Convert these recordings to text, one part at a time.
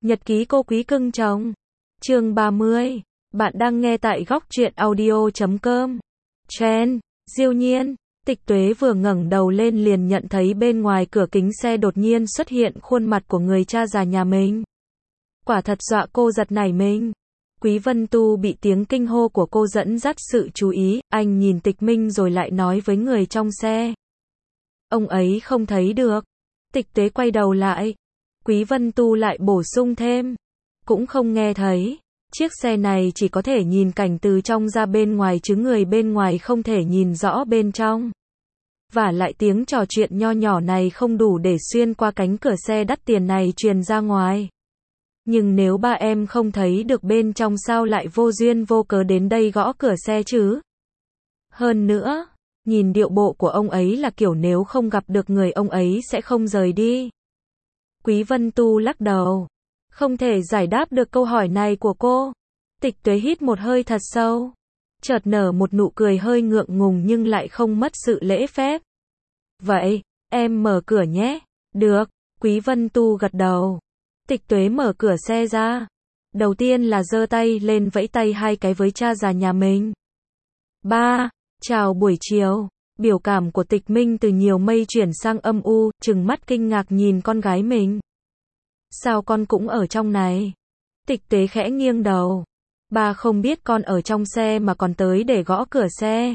Nhật ký cô quý cưng chồng. Chương 30. Bạn đang nghe tại góc truyện audio.com. Chen, Diêu Nhiên. Tịch Tuế vừa ngẩng đầu lên liền nhận thấy bên ngoài cửa kính xe đột nhiên xuất hiện khuôn mặt của người cha già nhà mình. Quả thật dọa cô giật nảy mình. Quý Vân Tu bị tiếng kinh hô của cô dẫn dắt sự chú ý, anh nhìn Tịch Minh rồi lại nói với người trong xe. Ông ấy không thấy được. Tịch Tuế quay đầu lại. Quý Vân Tu lại bổ sung thêm. Cũng không nghe thấy. Chiếc xe này chỉ có thể nhìn cảnh từ trong ra bên ngoài chứ người bên ngoài không thể nhìn rõ bên trong. Và lại tiếng trò chuyện nho nhỏ này không đủ để xuyên qua cánh cửa xe đắt tiền này truyền ra ngoài. Nhưng nếu ba em không thấy được bên trong sao lại vô duyên vô cớ đến đây gõ cửa xe chứ? Hơn nữa, nhìn điệu bộ của ông ấy là kiểu nếu không gặp được người ông ấy sẽ không rời đi. Quý Vân Tu lắc đầu. Không thể giải đáp được câu hỏi này của cô. Tịch Tuế hít một hơi thật sâu. Chợt nở một nụ cười hơi ngượng ngùng nhưng lại không mất sự lễ phép. Vậy, em mở cửa nhé. Được, Quý Vân Tu gật đầu. Tịch Tuế mở cửa xe ra. Đầu tiên là giơ tay lên vẫy tay hai cái với cha già nhà mình. Ba, chào buổi chiều. Biểu cảm của Tịch Minh từ nhiều mây chuyển sang âm u, trừng mắt kinh ngạc nhìn con gái mình. Sao con cũng ở trong này? Tịch Tuế khẽ nghiêng đầu. Ba không biết con ở trong xe mà còn tới để gõ cửa xe.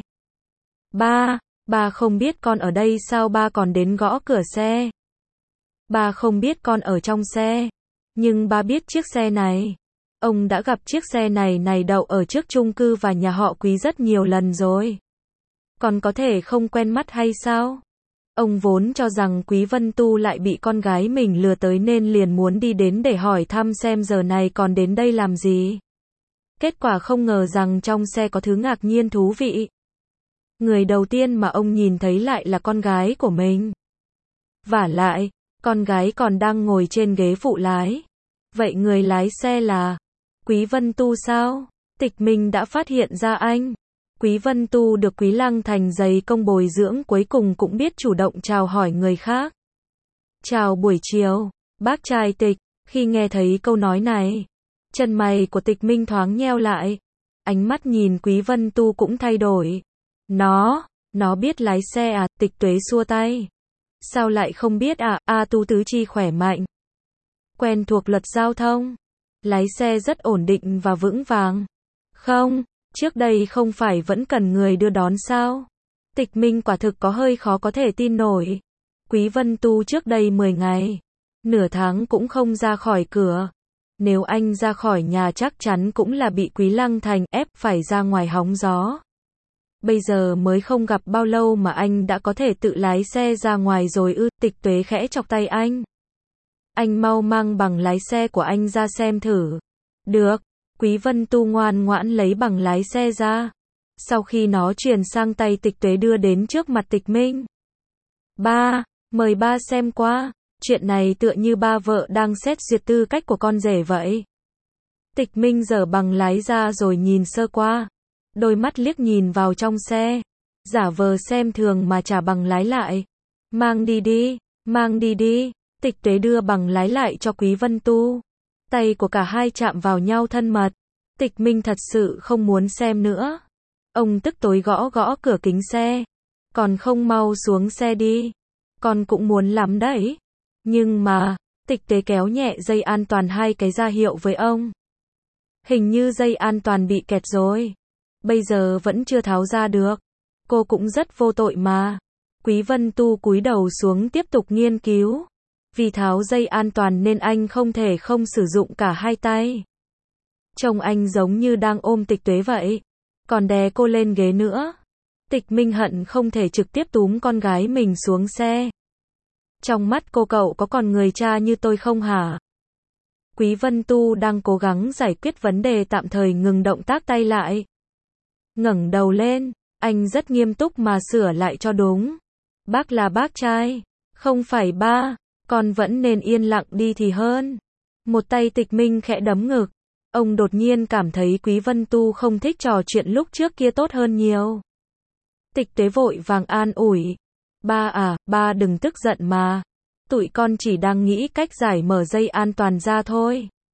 Ba không biết con ở đây sao ba còn đến gõ cửa xe. Ba không biết con ở trong xe. Nhưng ba biết chiếc xe này. Ông đã gặp chiếc xe này đậu ở trước chung cư và nhà họ Quý rất nhiều lần rồi. Con có thể không quen mắt hay sao? Ông vốn cho rằng Quý Vân Tu lại bị con gái mình lừa tới nên liền muốn đi đến để hỏi thăm xem giờ này còn đến đây làm gì. Kết quả không ngờ rằng trong xe có thứ ngạc nhiên thú vị. Người đầu tiên mà ông nhìn thấy lại là con gái của mình. Vả lại, con gái còn đang ngồi trên ghế phụ lái. Vậy người lái xe là Quý Vân Tu sao? Tịch Minh đã phát hiện ra anh. Quý Vân Tu được Quý Lăng Thành dày công bồi dưỡng cuối cùng cũng biết chủ động chào hỏi người khác. Chào buổi chiều, bác trai Tịch. Khi nghe thấy câu nói này, chân mày của Tịch Minh thoáng nheo lại. Ánh mắt nhìn Quý Vân Tu cũng thay đổi. Nó biết lái xe à? Tịch Tuế xua tay. Sao lại không biết à? Tu tứ chi khỏe mạnh. Quen thuộc luật giao thông. Lái xe rất ổn định và vững vàng. Không, trước đây không phải vẫn cần người đưa đón sao? Tịch Minh quả thực có hơi khó có thể tin nổi. Quý Vân Tu trước đây 10 ngày, nửa tháng cũng không ra khỏi cửa. Nếu anh ra khỏi nhà chắc chắn cũng là bị Quý Lăng Thành ép phải ra ngoài hóng gió. Bây giờ mới không gặp bao lâu mà anh đã có thể tự lái xe ra ngoài rồi ư? Tịch Tuế khẽ chọc tay anh. Anh mau mang bằng lái xe của anh ra xem thử. Được. Quý Vân Tu ngoan ngoãn lấy bằng lái xe ra. Sau khi nó truyền sang tay Tịch Tuế đưa đến trước mặt Tịch Minh. Ba, mời ba xem qua. Chuyện này tựa như ba vợ đang xét duyệt tư cách của con rể vậy. Tịch Minh giở bằng lái ra rồi nhìn sơ qua. Đôi mắt liếc nhìn vào trong xe. Giả vờ xem thường mà trả bằng lái lại. Mang đi đi. Tịch Tuế đưa bằng lái lại cho Quý Vân Tu. Tay của cả hai chạm vào nhau thân mật. Tịch Minh thật sự không muốn xem nữa. Ông tức tối gõ cửa kính xe. Còn không mau xuống xe đi. Con cũng muốn lắm đấy. Nhưng mà, Tịch Tuế kéo nhẹ dây an toàn hai cái ra hiệu với ông. Hình như dây an toàn bị kẹt rồi. Bây giờ vẫn chưa tháo ra được. Cô cũng rất vô tội mà. Quý Vân Tu cúi đầu xuống tiếp tục nghiên cứu. Vì tháo dây an toàn nên anh không thể không sử dụng cả hai tay. Trông anh giống như đang ôm Tịch Tuế vậy. Còn đè cô lên ghế nữa. Tịch Minh hận không thể trực tiếp túm con gái mình xuống xe. Trong mắt cô cậu có còn người cha như tôi không hả? Quý Vân Tu đang cố gắng giải quyết vấn đề tạm thời ngừng động tác tay lại. Ngẩng đầu lên, anh rất nghiêm túc mà sửa lại cho đúng. Bác là bác trai, không phải ba. Con vẫn nên yên lặng đi thì hơn. Một tay Tịch Minh khẽ đấm ngực. Ông đột nhiên cảm thấy Quý Vân Tu không thích trò chuyện lúc trước kia tốt hơn nhiều. Tịch Tuế vội vàng an ủi. Ba đừng tức giận mà. Tụi con chỉ đang nghĩ cách giải mở dây an toàn ra thôi.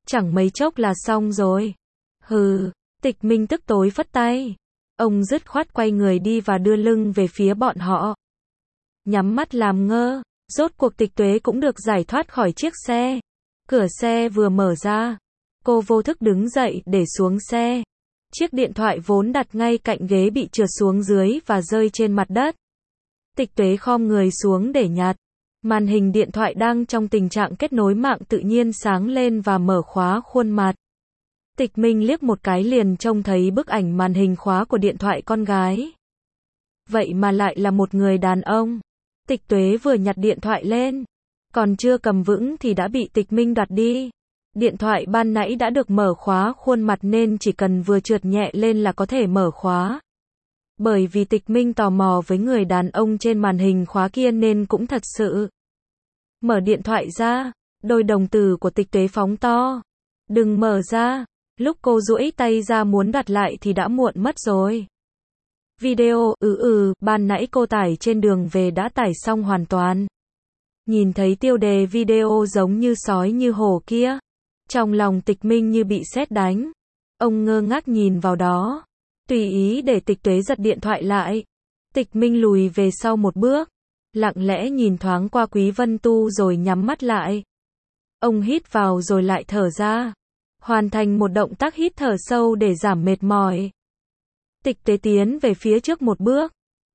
chẳng mấy chốc là xong rồi. Hừ, Tịch Minh tức tối phất tay. Ông dứt khoát quay người đi và đưa lưng về phía bọn họ. Nhắm mắt làm ngơ, rốt cuộc Tịch Tuế cũng được giải thoát khỏi chiếc xe. Cửa xe vừa mở ra, cô vô thức đứng dậy để xuống xe. Chiếc điện thoại vốn đặt ngay cạnh ghế bị trượt xuống dưới và rơi trên mặt đất. Tịch Tuế khom người xuống để nhặt. Màn hình điện thoại đang trong tình trạng kết nối mạng tự nhiên sáng lên và mở khóa khuôn mặt. Tịch Minh liếc một cái liền trông thấy bức ảnh màn hình khóa của điện thoại con gái. Vậy mà lại là một người đàn ông. Tịch Tuế vừa nhặt điện thoại lên, còn chưa cầm vững thì đã bị Tịch Minh đoạt đi. Điện thoại ban nãy đã được mở khóa khuôn mặt nên chỉ cần vừa trượt nhẹ lên là có thể mở khóa. Bởi vì Tịch Minh tò mò với người đàn ông trên màn hình khóa kia nên cũng thật sự mở điện thoại ra, đôi đồng tử của Tịch Tuế phóng to. Đừng mở ra, lúc cô duỗi tay ra muốn đặt lại thì đã muộn mất rồi. Video, ban nãy cô tải trên đường về đã tải xong hoàn toàn. Nhìn thấy tiêu đề video giống như sói như hổ kia, trong lòng Tịch Minh như bị sét đánh. Ông ngơ ngác nhìn vào đó, tùy ý để Tịch Tuế giật điện thoại lại. Tịch Minh lùi về sau một bước, lặng lẽ nhìn thoáng qua Quý Vân Tu rồi nhắm mắt lại. Ông hít vào rồi lại thở ra, hoàn thành một động tác hít thở sâu để giảm mệt mỏi. Tịch Tuế tiến về phía trước một bước.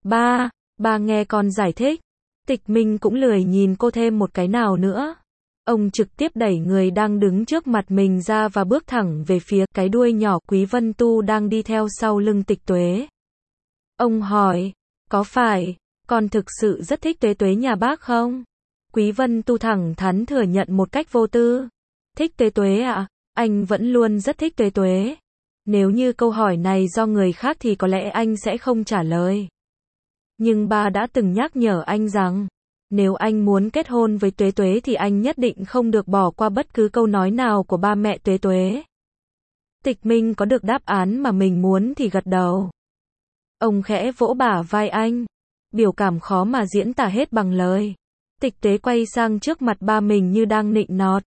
Ba nghe con giải thích. Tịch Minh cũng lười nhìn cô thêm một cái nào nữa. Ông trực tiếp đẩy người đang đứng trước mặt mình ra và bước thẳng về phía cái đuôi nhỏ Quý Vân Tu đang đi theo sau lưng Tịch Tuế. Ông hỏi, có phải con thực sự rất thích Tuế Tuế nhà bác không? Quý Vân Tu thẳng thắn thừa nhận một cách vô tư. Thích Tuế Tuế ạ? Anh vẫn luôn rất thích Tuế Tuế. Nếu như câu hỏi này do người khác thì có lẽ anh sẽ không trả lời. Nhưng ba đã từng nhắc nhở anh rằng, nếu anh muốn kết hôn với Tuế Tuế thì anh nhất định không được bỏ qua bất cứ câu nói nào của ba mẹ Tuế Tuế. Tịch Minh có được đáp án mà mình muốn thì gật đầu. Ông khẽ vỗ bả vai anh. Biểu cảm khó mà diễn tả hết bằng lời. Tịch Tuế quay sang trước mặt ba mình như đang nịnh nọt.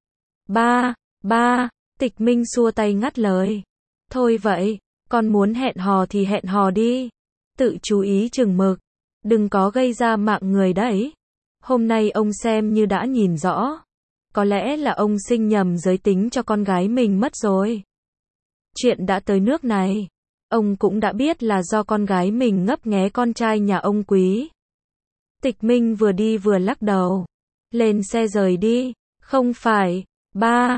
Ba, Tịch Minh xua tay ngắt lời. Thôi vậy, con muốn hẹn hò thì hẹn hò đi. Tự chú ý chừng mực, đừng có gây ra mạng người đấy. Hôm nay ông xem như đã nhìn rõ. Có lẽ là ông sinh nhầm giới tính cho con gái mình mất rồi. Chuyện đã tới nước này, ông cũng đã biết là do con gái mình ngấp nghé con trai nhà ông Quý. Tịch Minh vừa đi vừa lắc đầu. Lên xe rời đi. Không phải, ba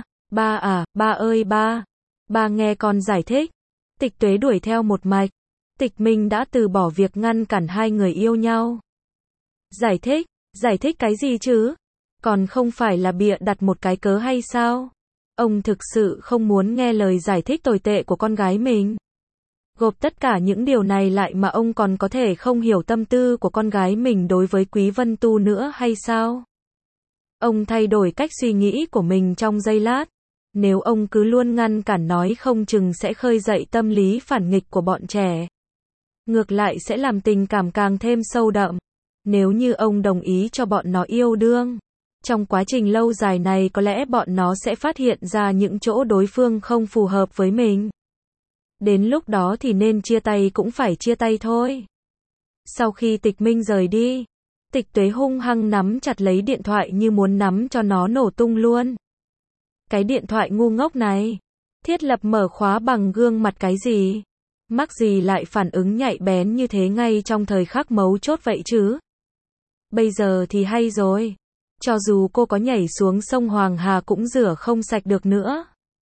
ơi ba. Ba nghe con giải thích. Tịch Tuế đuổi theo một mạch. Tịch Minh đã từ bỏ việc ngăn cản hai người yêu nhau. Giải thích cái gì chứ? Còn không phải là bịa đặt một cái cớ hay sao? Ông thực sự không muốn nghe lời giải thích tồi tệ của con gái mình. Gộp tất cả những điều này lại mà ông còn có thể không hiểu tâm tư của con gái mình đối với Quý Vân Tu nữa hay sao? Ông thay đổi cách suy nghĩ của mình trong giây lát. Nếu ông cứ luôn ngăn cản nói không chừng sẽ khơi dậy tâm lý phản nghịch của bọn trẻ. Ngược lại sẽ làm tình cảm càng thêm sâu đậm. Nếu như ông đồng ý cho bọn nó yêu đương, trong quá trình lâu dài này có lẽ bọn nó sẽ phát hiện ra những chỗ đối phương không phù hợp với mình. Đến lúc đó thì nên chia tay cũng phải chia tay thôi. Sau khi Tịch Minh rời đi, Tịch Tuế hung hăng nắm chặt lấy điện thoại như muốn nắm cho nó nổ tung luôn. Cái điện thoại ngu ngốc này, thiết lập mở khóa bằng gương mặt cái gì? Mắc gì lại phản ứng nhạy bén như thế ngay trong thời khắc mấu chốt vậy chứ? Bây giờ thì hay rồi. Cho dù cô có nhảy xuống sông Hoàng Hà cũng rửa không sạch được nữa.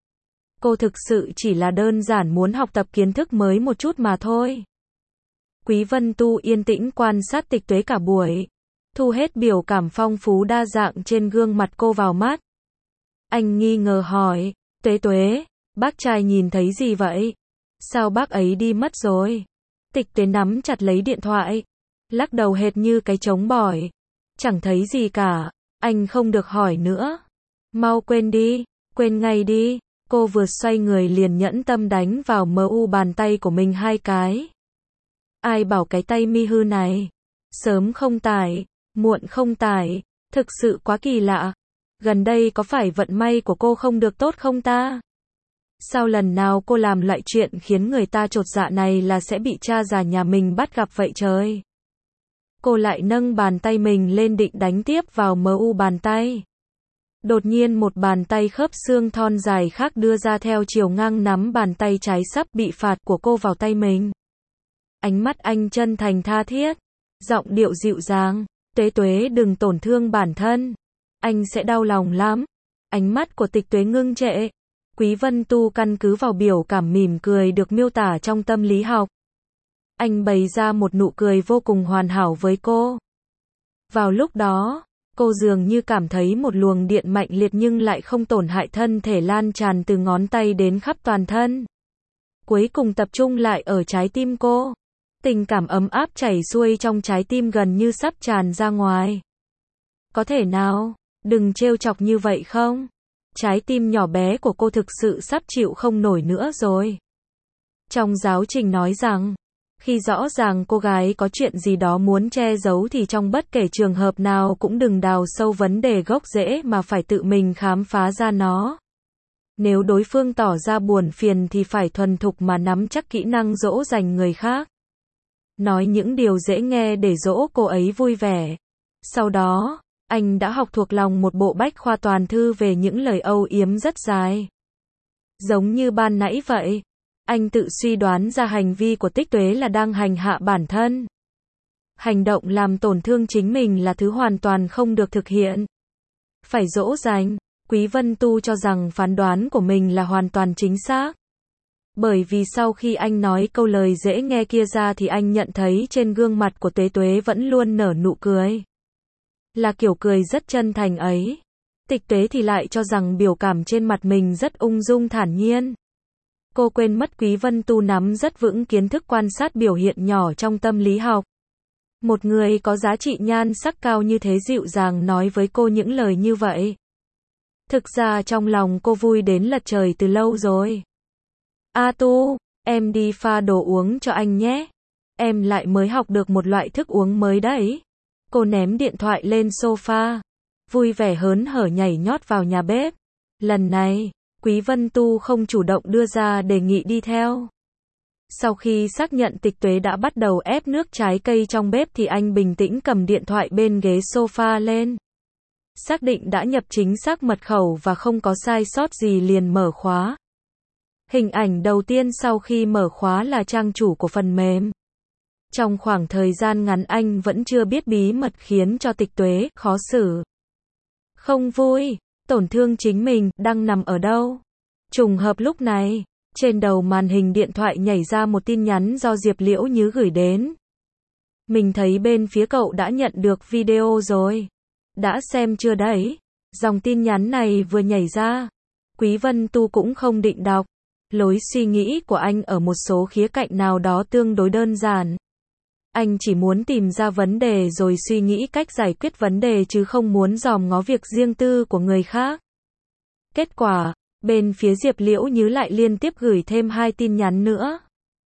Cô thực sự chỉ là đơn giản muốn học tập kiến thức mới một chút mà thôi. Quý Vân Tu yên tĩnh quan sát Tịch Tuế cả buổi, thu hết biểu cảm phong phú đa dạng trên gương mặt cô vào mắt. Anh nghi ngờ hỏi, Tuế Tuế, bác trai nhìn thấy gì vậy? Sao bác ấy đi mất rồi? Tịch Tuế nắm chặt lấy điện thoại, lắc đầu hệt như cái trống bỏi. Chẳng thấy gì cả, anh không được hỏi nữa. Mau quên đi, quên ngay đi. Cô vừa xoay người liền nhẫn tâm đánh vào mu bàn tay của mình hai cái. Ai bảo cái tay mi hư này? Sớm không tải, muộn không tải, thực sự quá kỳ lạ. gần đây có phải vận may của cô không được tốt không ta? Sao lần nào cô làm loại chuyện khiến người ta chột dạ này là sẽ bị cha già nhà mình bắt gặp vậy trời? Cô lại nâng bàn tay mình lên định đánh tiếp vào mu bàn tay. Đột nhiên một bàn tay khớp xương thon dài khác đưa ra theo chiều ngang nắm bàn tay trái sắp bị phạt của cô vào tay mình. Ánh mắt anh chân thành tha thiết, giọng điệu dịu dàng, Tuế Tuế đừng tổn thương bản thân, anh sẽ đau lòng lắm. Ánh mắt của Tịch Tuế ngưng trệ. Quý Vân Tu căn cứ vào biểu cảm mỉm cười được miêu tả trong tâm lý học. Anh bày ra một nụ cười vô cùng hoàn hảo với cô. Vào lúc đó, cô dường như cảm thấy một luồng điện mạnh liệt nhưng lại không tổn hại thân thể lan tràn từ ngón tay đến khắp toàn thân. Cuối cùng tập trung lại ở trái tim cô. Tình cảm ấm áp chảy xuôi trong trái tim gần như sắp tràn ra ngoài. Có thể nào, đừng trêu chọc như vậy không? Trái tim nhỏ bé của cô thực sự sắp chịu không nổi nữa rồi. Trong giáo trình nói rằng, khi rõ ràng cô gái có chuyện gì đó muốn che giấu thì trong bất kể trường hợp nào cũng đừng đào sâu vấn đề gốc rễ mà phải tự mình khám phá ra nó. Nếu đối phương tỏ ra buồn phiền thì phải thuần thục mà nắm chắc kỹ năng dỗ dành người khác. Nói những điều dễ nghe để dỗ cô ấy vui vẻ. Sau đó, anh đã học thuộc lòng một bộ bách khoa toàn thư về những lời âu yếm rất dài. Giống như ban nãy vậy, anh tự suy đoán ra hành vi của Tích Tuế là đang hành hạ bản thân. Hành động làm tổn thương chính mình là thứ hoàn toàn không được thực hiện. Phải dỗ dành, Quý Vân Tu cho rằng phán đoán của mình là hoàn toàn chính xác. Bởi vì sau khi anh nói câu lời dễ nghe kia ra thì anh nhận thấy trên gương mặt của Tuế Tuế vẫn luôn nở nụ cười. Là kiểu cười rất chân thành ấy. Tịch Tuế thì lại cho rằng biểu cảm trên mặt mình rất ung dung thản nhiên. Cô quên mất Quý Vân Tu nắm rất vững kiến thức quan sát biểu hiện nhỏ trong tâm lý học. Một người có giá trị nhan sắc cao như thế dịu dàng nói với cô những lời như vậy. Thực ra trong lòng cô vui đến lật trời từ lâu rồi. A Tu, em đi pha đồ uống cho anh nhé. Em lại mới học được một loại thức uống mới đấy. Cô ném điện thoại lên sofa, vui vẻ hớn hở nhảy nhót vào nhà bếp. Lần này, Quý Vân Tu không chủ động đưa ra đề nghị đi theo. Sau khi xác nhận Tịch Tuế đã bắt đầu ép nước trái cây trong bếp thì anh bình tĩnh cầm điện thoại bên ghế sofa lên. Xác định đã nhập chính xác mật khẩu và không có sai sót gì liền mở khóa. Hình ảnh đầu tiên sau khi mở khóa là trang chủ của phần mềm. Trong khoảng thời gian ngắn anh vẫn chưa biết bí mật khiến cho Tịch Tuế khó xử. Không vui, tổn thương chính mình, đang nằm ở đâu? Trùng hợp lúc này, trên đầu màn hình điện thoại nhảy ra một tin nhắn do Diệp Liễu Nhứ gửi đến. Mình thấy bên phía cậu đã nhận được video rồi. Đã xem chưa đấy? Dòng tin nhắn này vừa nhảy ra. Quý Vân Tu cũng không định đọc. Lối suy nghĩ của anh ở một số khía cạnh nào đó tương đối đơn giản. Anh chỉ muốn tìm ra vấn đề rồi suy nghĩ cách giải quyết vấn đề chứ không muốn dòm ngó việc riêng tư của người khác. Kết quả, bên phía Diệp Liễu Nhứ lại liên tiếp gửi thêm 2 tin nhắn nữa.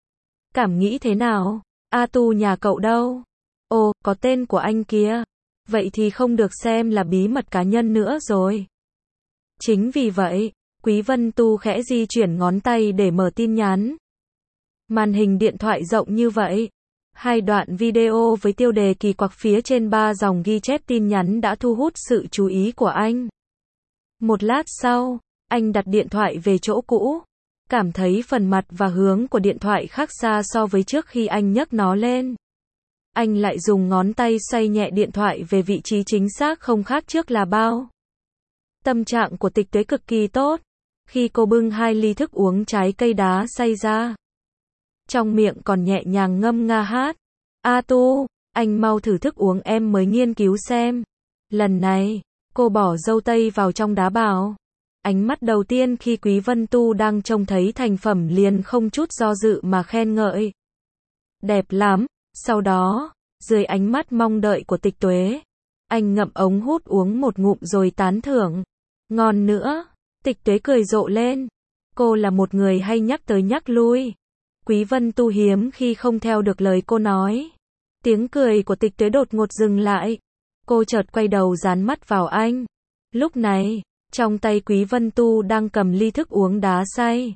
Cảm nghĩ thế nào? A Tu nhà cậu đâu? Ồ, có tên của anh kia. Vậy thì không được xem là bí mật cá nhân nữa rồi. Chính vì vậy, Quý Vân Tu khẽ di chuyển ngón tay để mở tin nhắn. Màn hình điện thoại rộng như vậy. 2 đoạn video với tiêu đề kỳ quặc phía trên 3 dòng ghi chép tin nhắn đã thu hút sự chú ý của anh. Một lát sau, anh đặt điện thoại về chỗ cũ. Cảm thấy phần mặt và hướng của điện thoại khác xa so với trước khi anh nhấc nó lên. Anh lại dùng ngón tay xoay nhẹ điện thoại về vị trí chính xác không khác trước là bao. Tâm trạng của Tịch Tuế cực kỳ tốt. Khi cô bưng 2 ly thức uống trái cây đá xay ra. Trong miệng còn nhẹ nhàng ngâm nga hát. A Tu, anh mau thử thức uống em mới nghiên cứu xem. Lần này, cô bỏ dâu tây vào trong đá bào. Ánh mắt đầu tiên khi Quý Vân Tu đang trông thấy thành phẩm liền không chút do dự mà khen ngợi. Đẹp lắm. Sau đó, dưới ánh mắt mong đợi của Tịch Tuế, anh ngậm ống hút uống một ngụm rồi tán thưởng. Ngon nữa. Tịch Tuế cười rộ lên. Cô là một người hay nhắc tới nhắc lui. Quý Vân Tu hiếm khi không theo được lời cô nói. Tiếng cười của Tịch Tuế đột ngột dừng lại. Cô chợt quay đầu dán mắt vào anh. Lúc này, trong tay Quý Vân Tu đang cầm ly thức uống đá xay.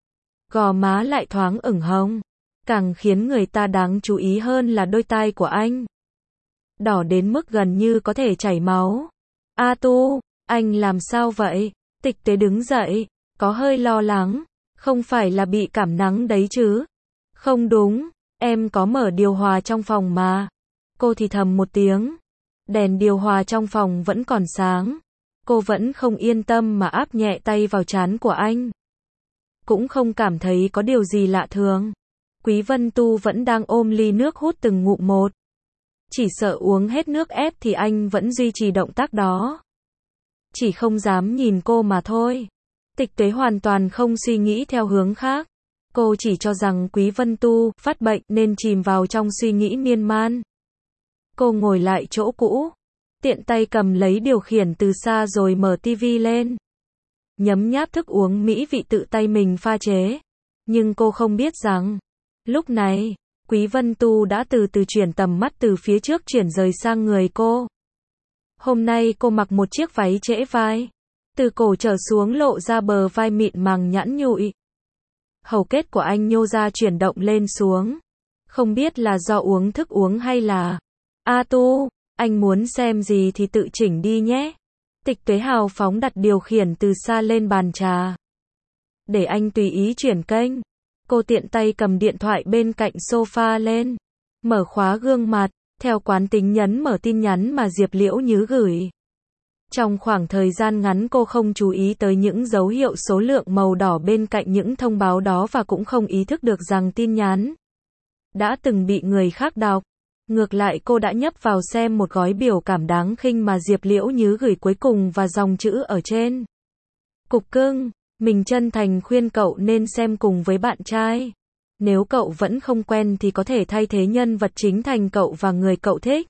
Gò má lại thoáng ửng hồng. Càng khiến người ta đáng chú ý hơn là đôi tai của anh. Đỏ đến mức gần như có thể chảy máu. A Tu, anh làm sao vậy? Tịch Tuế đứng dậy, có hơi lo lắng. Không phải là bị cảm nắng đấy chứ? Không đúng, em có mở điều hòa trong phòng mà. Cô thì thầm một tiếng. Đèn điều hòa trong phòng vẫn còn sáng. Cô vẫn không yên tâm mà áp nhẹ tay vào trán của anh. Cũng không cảm thấy có điều gì lạ thường. Quý Vân Tu vẫn đang ôm ly nước hút từng ngụm một. Chỉ sợ uống hết nước ép thì anh vẫn duy trì động tác đó. Chỉ không dám nhìn cô mà thôi. Tịch Tuế hoàn toàn không suy nghĩ theo hướng khác. Cô chỉ cho rằng Quý Vân Tu phát bệnh nên chìm vào trong suy nghĩ miên man. Cô ngồi lại chỗ cũ, tiện tay cầm lấy điều khiển từ xa rồi mở tivi lên. Nhấm nháp thức uống mỹ vị tự tay mình pha chế. Nhưng cô không biết rằng, lúc này, Quý Vân Tu đã từ từ chuyển tầm mắt từ phía trước chuyển rời sang người cô. Hôm nay cô mặc một chiếc váy trễ vai. Từ cổ trở xuống lộ ra bờ vai mịn màng nhẵn nhụi. Hầu kết của anh nhô ra chuyển động lên xuống. Không biết là do uống thức uống hay là... A Tu, anh muốn xem gì thì tự chỉnh đi nhé. Tịch Tuế hào phóng đặt điều khiển từ xa lên bàn trà. Để anh tùy ý chuyển kênh. Cô tiện tay cầm điện thoại bên cạnh sofa lên. Mở khóa gương mặt, theo quán tính nhấn mở tin nhắn mà Diệp Liễu Nhứ gửi. Trong khoảng thời gian ngắn cô không chú ý tới những dấu hiệu số lượng màu đỏ bên cạnh những thông báo đó và cũng không ý thức được rằng tin nhắn đã từng bị người khác đọc. Ngược lại cô đã nhấp vào xem một gói biểu cảm đáng khinh mà Diệp Liễu Nhứ gửi cuối cùng và dòng chữ ở trên. Cục cưng, mình chân thành khuyên cậu nên xem cùng với bạn trai. Nếu cậu vẫn không quen thì có thể thay thế nhân vật chính thành cậu và người cậu thích.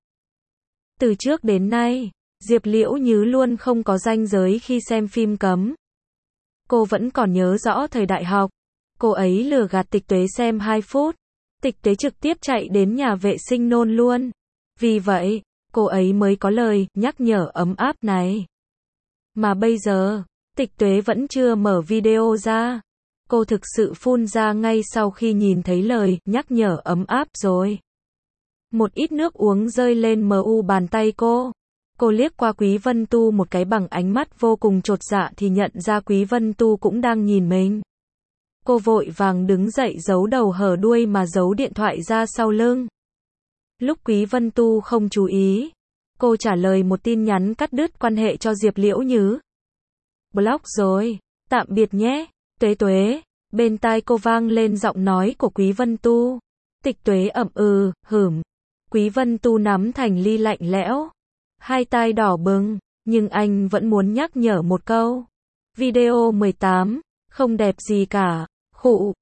Từ trước đến nay, Diệp Liễu Nhứ luôn không có ranh giới khi xem phim cấm. Cô vẫn còn nhớ rõ thời đại học. Cô ấy lừa gạt Tịch Tuế xem 2 phút. Tịch Tuế trực tiếp chạy đến nhà vệ sinh nôn luôn. Vì vậy, cô ấy mới có lời nhắc nhở ấm áp này. Mà bây giờ, Tịch Tuế vẫn chưa mở video ra. Cô thực sự phun ra ngay sau khi nhìn thấy lời nhắc nhở ấm áp rồi. Một ít nước uống rơi lên mu bàn tay cô. Cô liếc qua Quý Vân Tu một cái bằng ánh mắt vô cùng chột dạ thì nhận ra Quý Vân Tu cũng đang nhìn mình. Cô vội vàng đứng dậy giấu đầu hở đuôi mà giấu điện thoại ra sau lưng. Lúc Quý Vân Tu không chú ý, cô trả lời một tin nhắn cắt đứt quan hệ cho Diệp Liễu Nhứ. Block rồi, tạm biệt nhé, Tuế Tuế. Bên tai cô vang lên giọng nói của Quý Vân Tu. Tịch Tuế ậm hửm. Quý Vân Tu nắm thành ly lạnh lẽo. Hai tai đỏ bừng, nhưng anh vẫn muốn nhắc nhở một câu. Video 18, không đẹp gì cả. Khụ,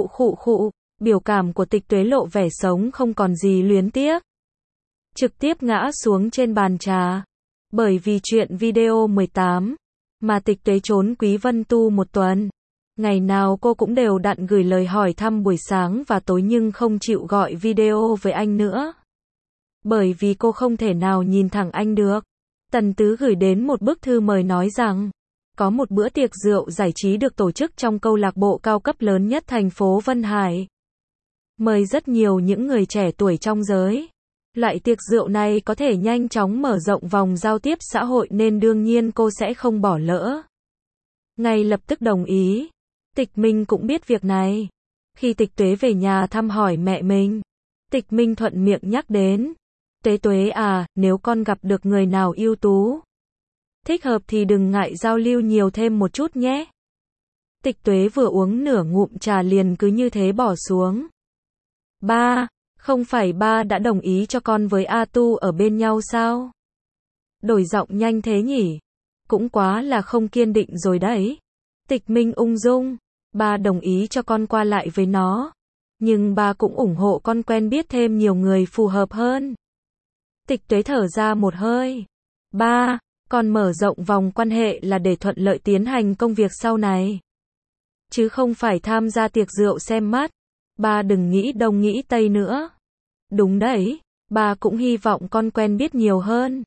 biểu cảm của Tịch Tuế lộ vẻ sống không còn gì luyến tiếc. Trực tiếp ngã xuống trên bàn trà. Bởi vì chuyện video 18, mà Tịch Tuế trốn Quý Vân Tu một tuần. Ngày nào cô cũng đều đặn gửi lời hỏi thăm buổi sáng và tối nhưng không chịu gọi video với anh nữa. Bởi vì cô không thể nào nhìn thẳng anh được. Tần Tứ gửi đến một bức thư mời nói rằng, có một bữa tiệc rượu giải trí được tổ chức trong câu lạc bộ cao cấp lớn nhất thành phố Vân Hải. Mời rất nhiều những người trẻ tuổi trong giới. Loại tiệc rượu này có thể nhanh chóng mở rộng vòng giao tiếp xã hội nên đương nhiên cô sẽ không bỏ lỡ. Ngay lập tức đồng ý. Tịch Minh cũng biết việc này. Khi Tịch Tuế về nhà thăm hỏi mẹ mình, Tịch Minh thuận miệng nhắc đến. Tuế Tuế à, nếu con gặp được người nào ưu tú, thích hợp thì đừng ngại giao lưu nhiều thêm một chút nhé. Tịch Tuế vừa uống nửa ngụm trà liền cứ như thế bỏ xuống. Ba, không phải ba đã đồng ý cho con với A Tu ở bên nhau sao? Đổi giọng nhanh thế nhỉ? Cũng quá là không kiên định rồi đấy. Tịch Minh ung dung. Ba đồng ý cho con qua lại với nó. Nhưng ba cũng ủng hộ con quen biết thêm nhiều người phù hợp hơn. Tịch Tuế thở ra một hơi. Ba, con mở rộng vòng quan hệ là để thuận lợi tiến hành công việc sau này. Chứ không phải tham gia tiệc rượu xem mắt. Ba đừng nghĩ đông nghĩ tây nữa. Đúng đấy, ba cũng hy vọng con quen biết nhiều hơn.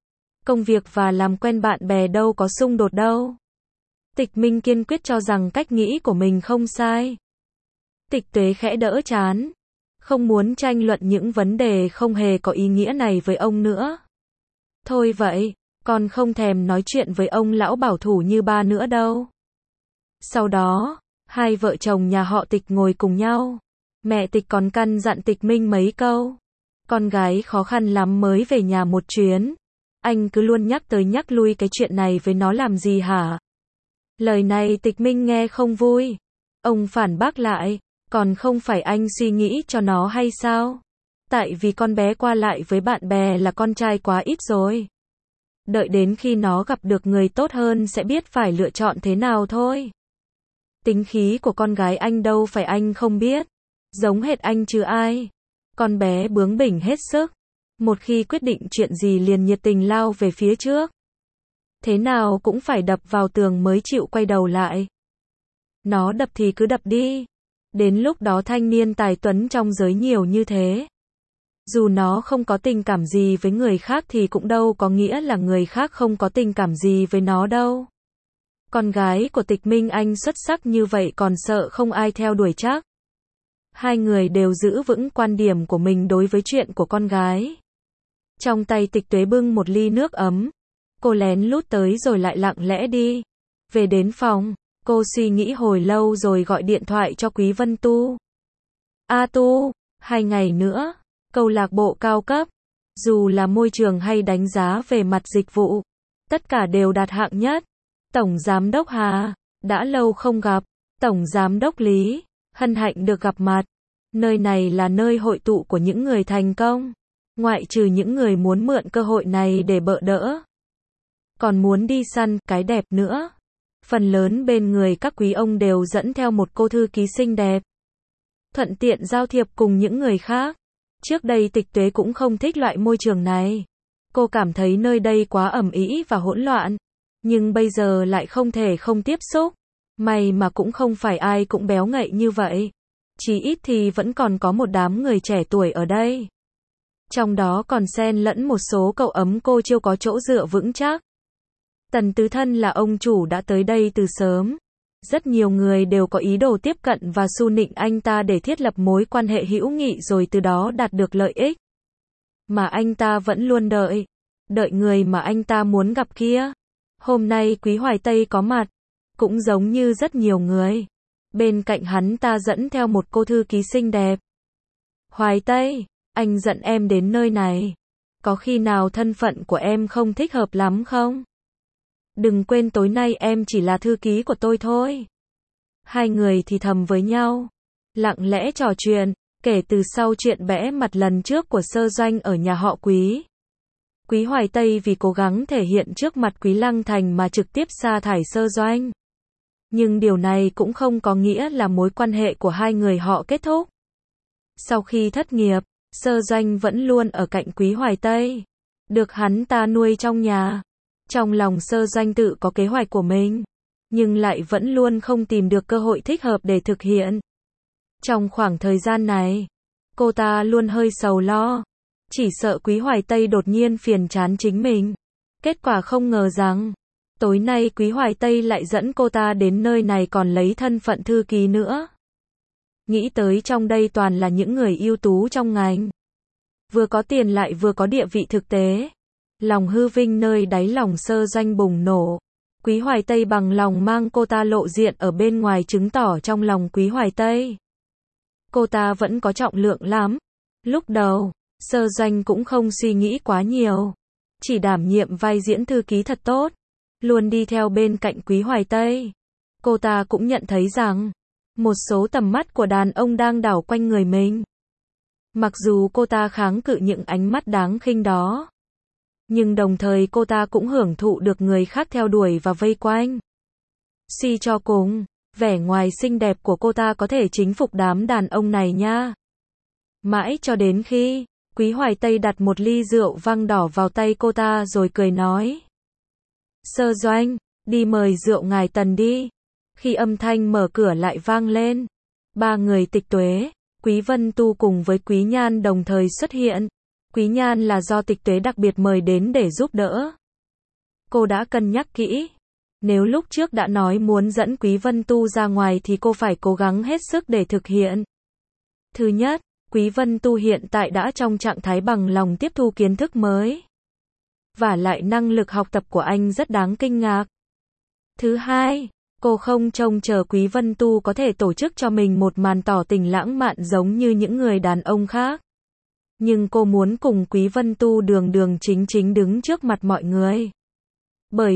Công việc và làm quen bạn bè đâu có xung đột đâu. Tịch Minh kiên quyết cho rằng cách nghĩ của mình không sai. Tịch Tuế khẽ đỡ trán, không muốn tranh luận những vấn đề không hề có ý nghĩa này với ông nữa. Thôi vậy, con không thèm nói chuyện với ông lão bảo thủ như ba nữa đâu. Sau đó, hai vợ chồng nhà họ Tịch ngồi cùng nhau. Mẹ Tịch còn căn dặn Tịch Minh mấy câu. Con gái khó khăn lắm mới về nhà một chuyến. Anh cứ luôn nhắc tới nhắc lui cái chuyện này với nó làm gì hả? Lời này Tịch Minh nghe không vui. Ông phản bác lại, còn không phải anh suy nghĩ cho nó hay sao? Tại vì con bé qua lại với bạn bè là con trai quá ít rồi. Đợi đến khi nó gặp được người tốt hơn sẽ biết phải lựa chọn thế nào thôi. Tính khí của con gái anh đâu phải anh không biết. Giống hệt anh chứ ai. Con bé bướng bỉnh hết sức. Một khi quyết định chuyện gì liền nhiệt tình lao về phía trước. Thế nào cũng phải đập vào tường mới chịu quay đầu lại. Nó đập thì cứ đập đi. Đến lúc đó thanh niên tài tuấn trong giới nhiều như thế. Dù nó không có tình cảm gì với người khác thì cũng đâu có nghĩa là người khác không có tình cảm gì với nó đâu. Con gái của Tịch Minh Anh xuất sắc như vậy còn sợ không ai theo đuổi chắc. Hai người đều giữ vững quan điểm của mình đối với chuyện của con gái. Trong tay Tịch Tuế bưng một ly nước ấm. Cô lén lút tới rồi lại lặng lẽ đi. Về đến phòng, cô suy nghĩ hồi lâu rồi gọi điện thoại cho Quý Vân Tu. A Tu, 2 ngày nữa, câu lạc bộ cao cấp, dù là môi trường hay đánh giá về mặt dịch vụ, tất cả đều đạt hạng nhất. Tổng Giám đốc Hà, đã lâu không gặp. Tổng Giám đốc Lý, hân hạnh được gặp mặt. Nơi này là nơi hội tụ của những người thành công. Ngoại trừ những người muốn mượn cơ hội này để bợ đỡ. Còn muốn đi săn cái đẹp nữa. Phần lớn bên người các quý ông đều dẫn theo một cô thư ký xinh đẹp. Thuận tiện giao thiệp cùng những người khác. Trước đây Tịch Tuế cũng không thích loại môi trường này. Cô cảm thấy nơi đây quá ầm ĩ và hỗn loạn. Nhưng bây giờ lại không thể không tiếp xúc. May mà cũng không phải ai cũng béo ngậy như vậy. Chí ít thì vẫn còn có một đám người trẻ tuổi ở đây. Trong đó còn xen lẫn một số cậu ấm cô chiêu có chỗ dựa vững chắc. Tần Tứ Thân là ông chủ đã tới đây từ sớm. Rất nhiều người đều có ý đồ tiếp cận và xu nịnh anh ta để thiết lập mối quan hệ hữu nghị rồi từ đó đạt được lợi ích. Mà anh ta vẫn luôn đợi. Đợi người mà anh ta muốn gặp kia. Hôm nay Quý Hoài Tây có mặt. Cũng giống như rất nhiều người. Bên cạnh hắn ta dẫn theo một cô thư ký xinh đẹp. Hoài Tây, anh dẫn em đến nơi này. Có khi nào thân phận của em không thích hợp lắm không? Đừng quên tối nay em chỉ là thư ký của tôi thôi. Hai người thì thầm với nhau. Lặng lẽ trò chuyện, kể từ sau chuyện bẽ mặt lần trước của Sơ Doanh ở nhà họ Quý. Quý Hoài Tây vì cố gắng thể hiện trước mặt Quý Lăng Thành mà trực tiếp sa thải Sơ Doanh. Nhưng điều này cũng không có nghĩa là mối quan hệ của hai người họ kết thúc. Sau khi thất nghiệp, Sơ Doanh vẫn luôn ở cạnh Quý Hoài Tây. Được hắn ta nuôi trong nhà. Trong lòng Sơ Doanh tự có kế hoạch của mình. Nhưng lại vẫn luôn không tìm được cơ hội thích hợp để thực hiện. Trong khoảng thời gian này, cô ta luôn hơi sầu lo. Chỉ sợ Quý Hoài Tây đột nhiên phiền chán chính mình. Kết quả không ngờ rằng, tối nay Quý Hoài Tây lại dẫn cô ta đến nơi này còn lấy thân phận thư ký nữa. Nghĩ tới trong đây toàn là những người ưu tú trong ngành. Vừa có tiền lại vừa có địa vị thực tế. Lòng hư vinh nơi đáy lòng Sơ Doanh bùng nổ. Quý Hoài Tây bằng lòng mang cô ta lộ diện ở bên ngoài chứng tỏ trong lòng Quý Hoài Tây. Cô ta vẫn có trọng lượng lắm. Lúc đầu, Sơ Doanh cũng không suy nghĩ quá nhiều. Chỉ đảm nhiệm vai diễn thư ký thật tốt. Luôn đi theo bên cạnh Quý Hoài Tây. Cô ta cũng nhận thấy rằng, một số tầm mắt của đàn ông đang đảo quanh người mình. Mặc dù cô ta kháng cự những ánh mắt đáng khinh đó. Nhưng đồng thời cô ta cũng hưởng thụ được người khác theo đuổi và vây quanh. Suy cho cùng, vẻ ngoài xinh đẹp của cô ta có thể chinh phục đám đàn ông này nha. Mãi cho đến khi, Quý Hoài Tây đặt một ly rượu vang đỏ vào tay cô ta rồi cười nói. Sơ Doanh, đi mời rượu ngài Tần đi. Khi âm thanh mở cửa lại vang lên, ba người Tịch Tuế, Quý Vân Tu cùng với Quý Nhan đồng thời xuất hiện. Quý Nhan là do Tịch Tuế đặc biệt mời đến để giúp đỡ. cô đã cân nhắc kỹ. Nếu lúc trước đã nói muốn dẫn Quý Vân Tu ra ngoài thì cô phải cố gắng hết sức để thực hiện. Thứ nhất, Quý Vân Tu hiện tại đã trong trạng thái bằng lòng tiếp thu kiến thức mới. Và lại năng lực học tập của anh rất đáng kinh ngạc. Thứ hai, cô không trông chờ Quý Vân Tu có thể tổ chức cho mình một màn tỏ tình lãng mạn giống như những người đàn ông khác. Nhưng cô muốn cùng Quý Vân Tu đường đường chính chính đứng trước mặt mọi người. Bởi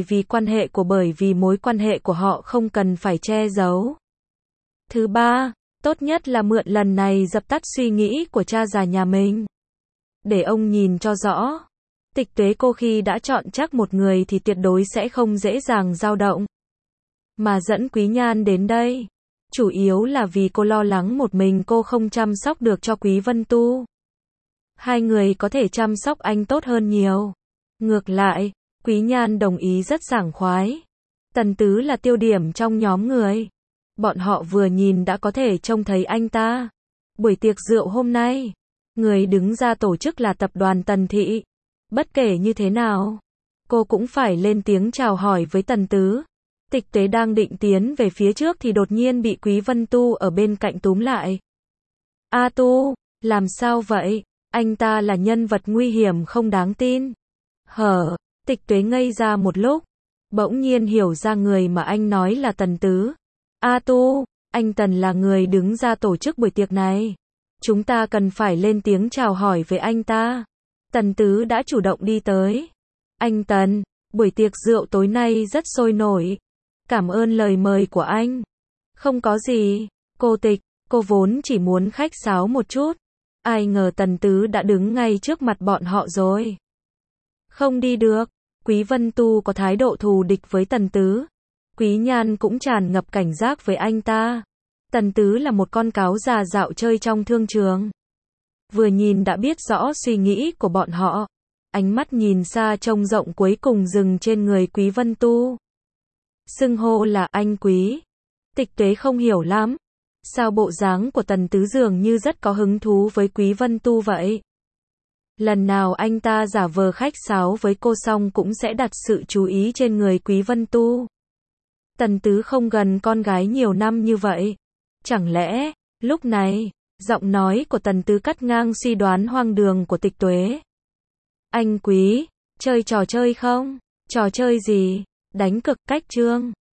vì mối quan hệ của họ không cần phải che giấu. Thứ ba, tốt nhất là mượn lần này dập tắt suy nghĩ của cha già nhà mình. Để ông nhìn cho rõ. Tịch Tuế cô khi đã chọn chắc một người thì tuyệt đối sẽ không dễ dàng dao động. Mà dẫn Quý Nhan đến đây, chủ yếu là vì cô lo lắng một mình cô không chăm sóc được cho Quý Vân Tu. Hai người có thể chăm sóc anh tốt hơn nhiều. Ngược lại, Quý Nhan đồng ý rất sảng khoái. Tần Tứ là tiêu điểm trong nhóm người. Bọn họ vừa nhìn đã có thể trông thấy anh ta. Buổi tiệc rượu hôm nay, người đứng ra tổ chức là tập đoàn Tần Thị. Bất kể như thế nào, cô cũng phải lên tiếng chào hỏi với Tần Tứ. Tịch Tuế đang định tiến về phía trước thì đột nhiên bị Quý Vân Tu ở bên cạnh túm lại. A Tu, làm sao vậy? Anh ta là nhân vật nguy hiểm không đáng tin. Tịch Tuế ngây ra một lúc, bỗng nhiên hiểu ra người mà anh nói là Tần Tứ. A Tu, anh Tần là người đứng ra tổ chức buổi tiệc này. Chúng ta cần phải lên tiếng chào hỏi với anh ta. Tần Tứ đã chủ động đi tới. Anh Tần, buổi tiệc rượu tối nay rất sôi nổi. Cảm ơn lời mời của anh. Không có gì, cô Tịch, cô vốn chỉ muốn khách sáo một chút. Ai ngờ Tần Tứ đã đứng ngay trước mặt bọn họ rồi. Không đi được, Quý Vân Tu có thái độ thù địch với Tần Tứ. Quý Nhan cũng tràn ngập cảnh giác với anh ta. Tần Tứ là một con cáo già dạo chơi trong thương trường. Vừa nhìn đã biết rõ suy nghĩ của bọn họ. Ánh mắt nhìn xa trông rộng cuối cùng dừng trên người Quý Vân Tu. Xưng hô là anh Quý. Tịch Tuế không hiểu lắm. Sao bộ dáng của Tần Tứ dường như rất có hứng thú với Quý Vân Tu vậy? Lần nào anh ta giả vờ khách sáo với cô xong cũng sẽ đặt sự chú ý trên người Quý Vân Tu. Tần Tứ không gần con gái nhiều năm như vậy. Chẳng lẽ, lúc này, giọng nói của Tần Tứ cắt ngang suy đoán hoang đường của Tịch Tuế. Anh Quý, chơi trò chơi không? Trò chơi gì? Đánh cực cách chương.